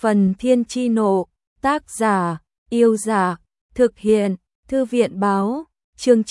Phần Thiên Chi Nộ, tác giả, Yêu Dạ, thực hiện, Thư viện Báo, chương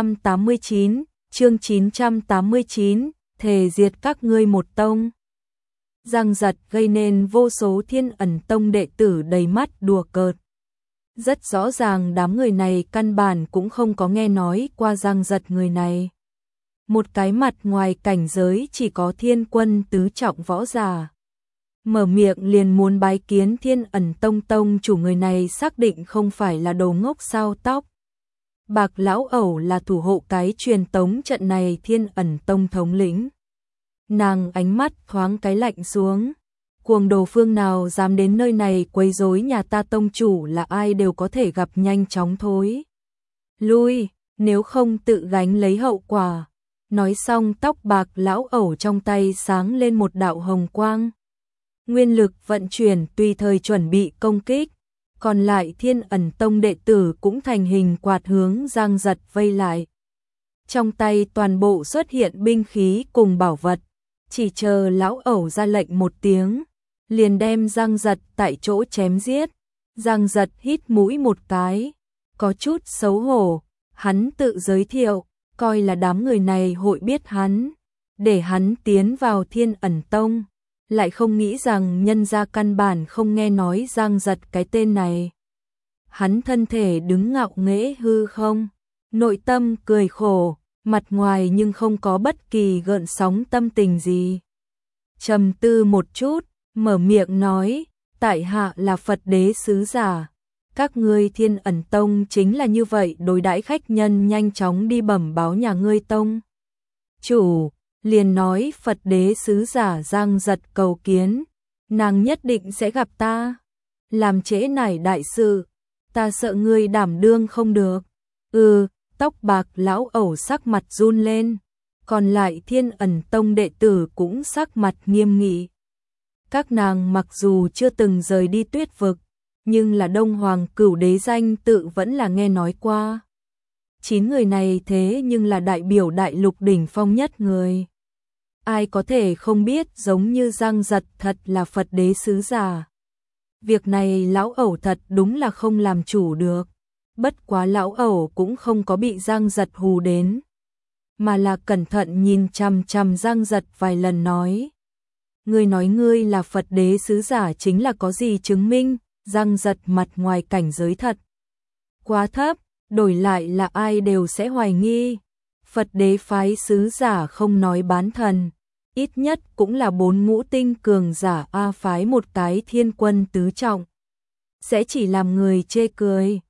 989, thề diệt các ngươi một tông. Giang Giật gây nên vô số Thiên Ẩn Tông đệ tử đầy mắt đùa cợt. Rất rõ ràng đám người này căn bản cũng không có nghe nói qua Giang Giật người này. Một cái mặt ngoài cảnh giới chỉ có Thiên Quân tứ trọng võ giả. Mở miệng liền muốn bái kiến Thiên Ẩn Tông tông chủ, người này xác định không phải là đồ ngốc sao tóc. Bạc lão ẩu là thủ hộ cái truyền tống trận này Thiên Ẩn Tông thống lĩnh. Nàng ánh mắt thoáng cái lạnh xuống. Cuồng đồ phương nào dám đến nơi này quấy rối nhà ta tông chủ là ai đều có thể gặp, nhanh chóng thối lui, nếu không tự gánh lấy hậu quả. Nói xong tóc bạc lão ẩu trong tay sáng lên một đạo hồng quang. Nguyên lực vận chuyển tùy thời chuẩn bị công kích. Còn lại Thiên Ẩn Tông đệ tử cũng thành hình quạt hướng Giang Giật vây lại. Trong tay toàn bộ xuất hiện binh khí cùng bảo vật. Chỉ chờ lão ẩu ra lệnh một tiếng, liền đem Giang Giật tại chỗ chém giết. Giang Giật hít mũi một cái, có chút xấu hổ. Hắn tự giới thiệu, coi là đám người này hội biết hắn, để hắn tiến vào Thiên Ẩn Tông. Lại không nghĩ rằng nhân gia căn bản không nghe nói Giang Giật cái tên này. Hắn thân thể đứng ngạo nghễ hư không, nội tâm cười khổ, mặt ngoài nhưng không có bất kỳ gợn sóng tâm tình gì. Trầm tư một chút, mở miệng nói, tại hạ là Phật đế sứ giả. Các ngươi Thiên Ẩn Tông chính là như vậy đối đãi khách nhân, nhanh chóng đi bẩm báo nhà ngươi tông chủ. Liền nói Phật đế sứ giả Giang Giật cầu kiến, nàng nhất định sẽ gặp ta. Làm trễ nải đại sự, ta sợ ngươi đảm đương không được. Tóc bạc lão ẩu sắc mặt run lên. Còn lại Thiên Ẩn Tông đệ tử cũng sắc mặt nghiêm nghị. Các nàng mặc dù chưa từng rời đi Tuyết Vực, nhưng là Đông Hoàng Cửu đế danh tự vẫn là nghe nói qua. 9 người này thế nhưng là đại biểu đại lục đỉnh phong nhất người. Ai có thể không biết giống như Giang Giật thật là Phật đế sứ giả. Việc này lão ẩu thật đúng là không làm chủ được. Bất quá lão ẩu cũng không có bị Giang Giật hù đến, mà là cẩn thận nhìn chằm chằm Giang Giật vài lần nói. Ngươi nói ngươi là Phật đế sứ giả chính là có gì chứng minh? Giang Giật mặt ngoài cảnh giới thật quá thấp, đổi lại là ai đều sẽ hoài nghi. Phật đế phái sứ giả không nói bán thần, ít nhất cũng là 4 ngũ tinh cường giả a, phái một cái Thiên Quân tứ trọng sẽ chỉ làm người chê cười.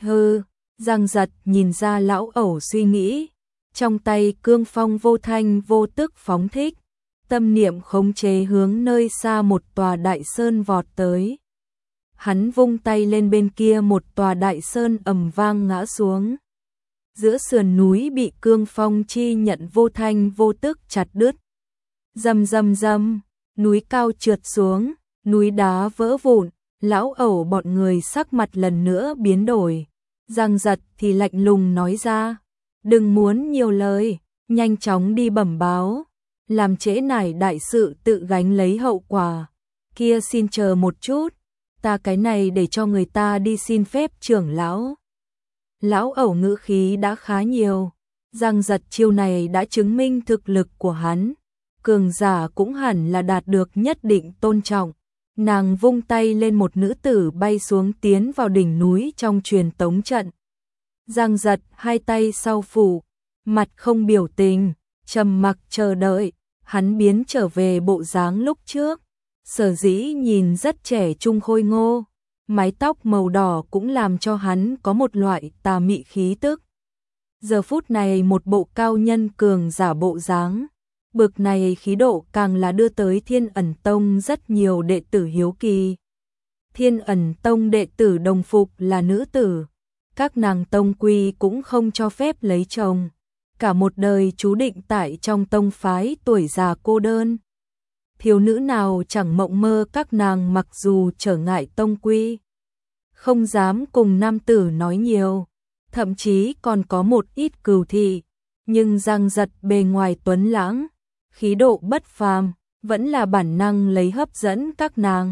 Giang Giật nhìn ra lão ẩu suy nghĩ, trong tay cương phong vô thanh vô tức phóng thích, tâm niệm khống chế hướng nơi xa một tòa đại sơn vọt tới. Hắn vung tay lên, bên kia một tòa đại sơn ầm vang ngã xuống. Giữa sườn núi bị cương phong chi nhận vô thanh vô tức chặt đứt. Rầm rầm rầm, núi cao trượt xuống, núi đá vỡ vụn. Lão ẩu bọn người sắc mặt lần nữa biến đổi. Giang Giật thì lạnh lùng nói ra, đừng muốn nhiều lời, nhanh chóng đi bẩm báo, làm trễ nải đại sự tự gánh lấy hậu quả. Kia xin chờ một chút, ta cái này để cho người ta đi xin phép trưởng lão. Lão ẩu ngữ khí đã khá nhiều. Giang Giật chiêu này đã chứng minh thực lực của hắn, cường giả cũng hẳn là đạt được nhất định tôn trọng. Nàng vung tay lên, một nữ tử bay xuống tiến vào đỉnh núi trong truyền tống trận. Giang Giật hai tay sau phủ, mặt không biểu tình, trầm mặc chờ đợi. Hắn biến trở về bộ dáng lúc trước, sở dĩ nhìn rất trẻ trung khôi ngô, mái tóc màu đỏ cũng làm cho hắn có một loại tà mị khí tức. Giờ phút này một bộ cao nhân cường giả bộ dáng, bực này khí độ càng là đưa tới Thiên Ẩn Tông rất nhiều đệ tử hiếu kỳ. Thiên Ẩn Tông đệ tử đồng phục là nữ tử, các nàng tông quy cũng không cho phép lấy chồng, cả một đời chú định tại trong tông phái tuổi già cô đơn. Thiếu nữ nào chẳng mộng mơ các nàng mặc dù trở ngại tông quy, không dám cùng nam tử nói nhiều, thậm chí còn có một ít cừu thị, nhưng Giang Giật bề ngoài tuấn lãng, khí độ bất phàm, vẫn là bản năng lấy hấp dẫn các nàng.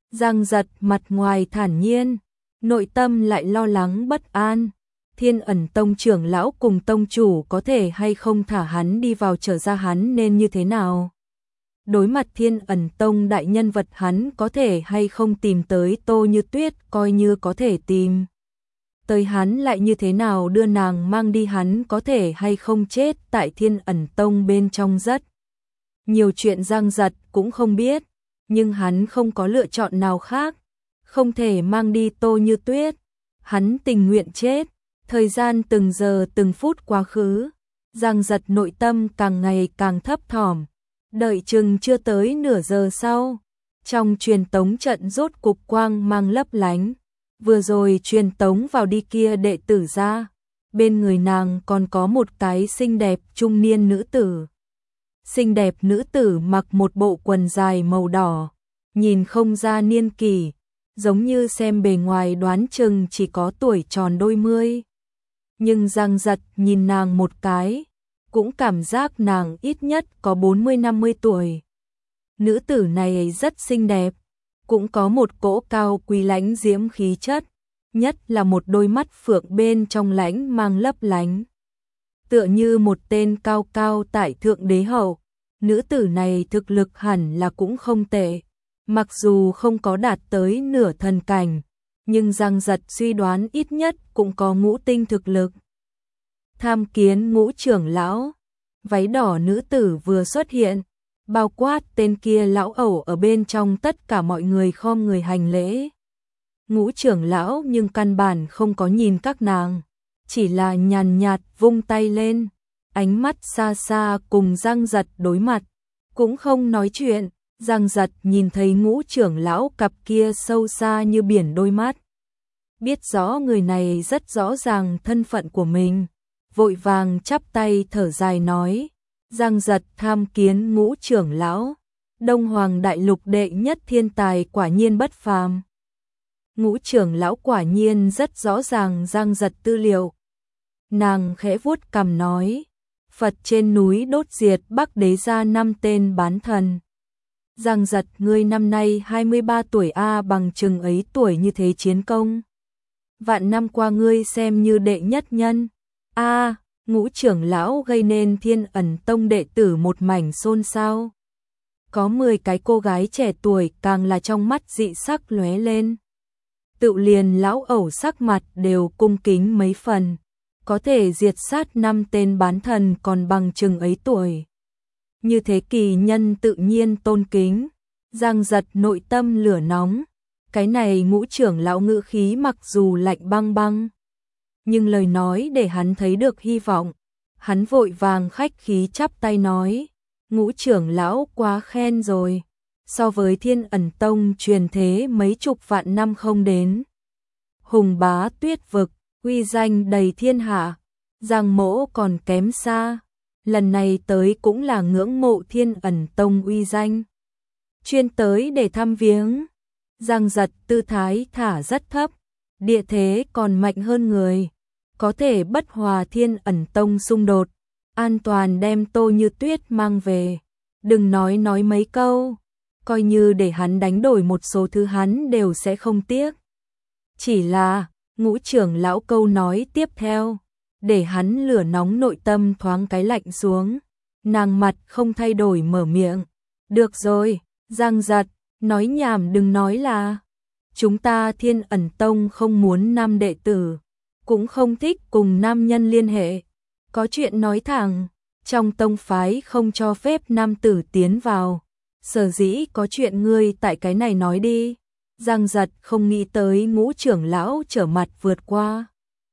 Giang Giật mặt ngoài thản nhiên, nội tâm lại lo lắng bất an. Thiên Ẩn Tông trưởng lão cùng tông chủ có thể hay không thả hắn đi vào, trở ra hắn nên như thế nào? Đối mặt Thiên Ẩn Tông đại nhân vật, hắn có thể hay không tìm tới Tô Như Tuyết, coi như có thể tìm tới hắn lại như thế nào đưa nàng mang đi, hắn có thể hay không chết tại Thiên Ẩn Tông bên trong. Rất nhiều chuyện Giang Giật cũng không biết, nhưng hắn không có lựa chọn nào khác, không thể mang đi Tô Như Tuyết, hắn tình nguyện chết. Thời gian từng giờ từng phút quá khứ, Giang Giật nội tâm càng ngày càng thấp thỏm. Đợi chừng chưa tới nửa giờ sau, trong truyền tống trận rốt cục quang mang lấp lánh, vừa rồi truyền tống vào đi kia đệ tử ra, bên người nàng còn có một cái xinh đẹp trung niên nữ tử. Xinh đẹp nữ tử mặc một bộ quần dài màu đỏ, nhìn không ra niên kỷ, giống như xem bề ngoài đoán chừng chỉ có tuổi tròn đôi mươi. Nhưng Giang Giật nhìn nàng một cái, cũng cảm giác nàng ít nhất có 40-50 tuổi. Nữ tử này rất xinh đẹp, cũng có một cỗ cao quý lãnh diễm khí chất, nhất là một đôi mắt phượng bên trong lãnh mang lấp lánh. Tựa như một tên cao cao tại thượng đế hậu, nữ tử này thực lực hẳn là cũng không tệ, mặc dù không có đạt tới nửa thần cảnh, nhưng Giang Giật suy đoán ít nhất cũng có ngũ tinh thực lực. Tham kiến Ngũ trưởng lão. Váy đỏ nữ tử vừa xuất hiện, bao quát tên kia lão ẩu ở bên trong, tất cả mọi người khom người hành lễ. Ngũ trưởng lão nhưng căn bản không có nhìn các nàng, chỉ là nhàn nhạt vung tay lên, ánh mắt xa xa cùng Giang Giật đối mặt, cũng không nói chuyện. Giang Giật nhìn thấy Ngũ trưởng lão cặp kia sâu xa như biển đôi mắt, biết rõ người này rất rõ ràng thân phận của mình, vội vàng chắp tay thở dài nói: Giang Giật tham kiến Ngũ trưởng lão, Đông Hoàng đại lục đệ nhất thiên tài quả nhiên bất phàm. Ngũ trưởng lão quả nhiên rất rõ ràng Giang Giật tư liệu. Nàng khẽ vuốt cằm nói: Phật trên núi đốt diệt Bắc đế ra 5 tên bán thần. Giang Giật, ngươi năm nay 23 tuổi a, bằng chừng ấy tuổi như thế chiến công. Vạn năm qua ngươi xem như đệ nhất nhân. A, Ngũ trưởng lão gây nên Thiên Ẩn Tông đệ tử một mảnh xôn xao. Có 10 cái cô gái trẻ tuổi càng là trong mắt dị sắc lóe lên. Tự liền lão ẩu sắc mặt đều cung kính mấy phần, có thể diệt sát 5 tên bán thần còn bằng chừng ấy tuổi. Như thế kỳ nhân tự nhiên tôn kính. Giang Giật nội tâm lửa nóng, cái này Ngũ trưởng lão ngữ khí mặc dù lạnh băng băng, nhưng lời nói để hắn thấy được hy vọng. Hắn vội vàng khách khí chắp tay nói: Ngũ trưởng lão quá khen rồi, so với Thiên Ẩn Tông truyền thế mấy chục vạn năm không đến, hùng bá tuyết vực, uy danh đầy thiên hạ, Giang mỗ còn kém xa. Lần này tới cũng là ngưỡng mộ Thiên Ẩn Tông uy danh, chuyên tới để thăm viếng. Giang Giật tư thái thả rất thấp, địa thế còn mạnh hơn người, có thể bất hòa Thiên Ẩn Tông xung đột, an toàn đem Tô Như Tuyết mang về. Đừng nói mấy câu, coi như để hắn đánh đổi một số thứ hắn đều sẽ không tiếc. Chỉ là, Ngũ trưởng lão câu nói tiếp theo, để hắn lửa nóng nội tâm thoáng cái lạnh xuống. Nàng mặt không thay đổi mở miệng: Được rồi, Giang Giật, nói nhảm đừng nói là. Chúng ta Thiên Ẩn Tông không muốn nam đệ tử, cũng không thích cùng nam nhân liên hệ. Có chuyện nói thẳng, trong tông phái không cho phép nam tử tiến vào. Sở dĩ có chuyện ngươi tại cái này nói đi. Giang Giật không nghĩ tới Ngũ trưởng lão trở mặt vượt qua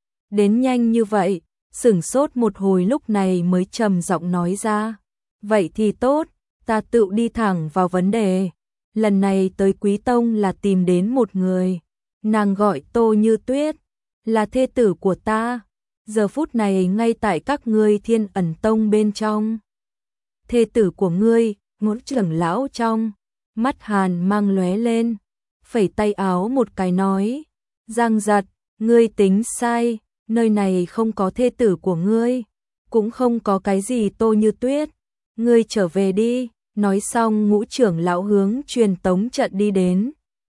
đến nhanh như vậy, sửng sốt một hồi lúc này mới trầm giọng nói ra: Vậy thì tốt, ta tự đi thẳng vào vấn đề. Lần này tới Quý Tông là tìm đến một người, nàng gọi Tô Như Tuyết, là thê tử của ta, giờ phút này ngay tại các ngươi Thiên Ẩn Tông bên trong. Thê tử của ngươi? Ngũ trưởng lão trong mắt hàn mang lóe lên, phẩy tay áo một cái nói: Giang Giật, ngươi tính sai, nơi này không có thê tử của ngươi, cũng không có cái gì Tô Như Tuyết, ngươi trở về đi. Nói xong Ngũ trưởng lão hướng truyền tống trận đi đến.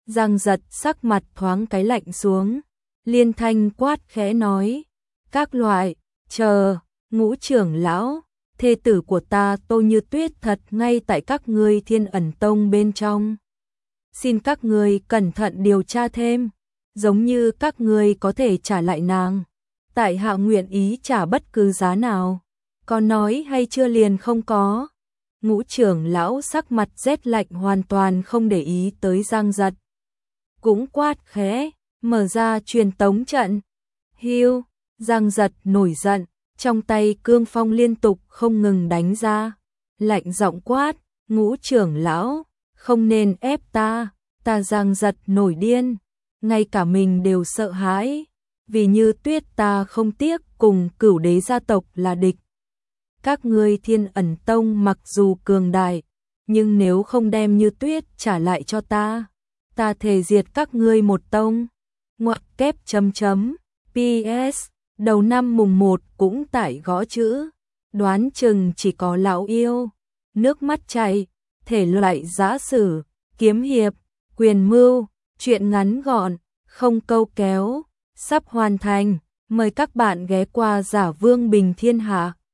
Giang Giật sắc mặt thoáng cái lạnh xuống, liên thanh quát khẽ nói, các loại, chờ, Ngũ trưởng lão, thê tử của ta Tô Như Tuyết thật ngay tại các ngươi Thiên Ẩn Tông bên trong. Xin các ngươi cẩn thận điều tra thêm, giống như các ngươi có thể trả lại nàng. Tại hạ nguyện ý trả bất cứ giá nào, có nói hay chưa liền không có. Ngũ trưởng lão sắc mặt rét lạnh hoàn toàn không để ý tới Giang Giật. Cũng quát khẽ, mở ra truyền tống trận. Hiu, Giang Giật nổi giận, trong tay cương phong liên tục không ngừng đánh ra. Lạnh giọng quát, Ngũ trưởng lão, không nên ép ta Giang Giật nổi điên, ngay cả mình đều sợ hãi, vì Như Tuyết ta không tiếc cùng Cửu Đế gia tộc là địch. Các ngươi Thiên Ẩn Tông mặc dù cường đại, nhưng nếu không đem Như Tuyết trả lại cho ta thề diệt các ngươi một tông. Ngoặc kép chấm chấm, PS, đầu năm mùng 1 cũng tải gõ chữ, đoán chừng chỉ có lão yêu, nước mắt chảy, thể loại giã sử, kiếm hiệp, quyền mưu, truyện ngắn gọn, không câu kéo, sắp hoàn thành, mời các bạn ghé qua Giả Vương Bình Thiên Hạ.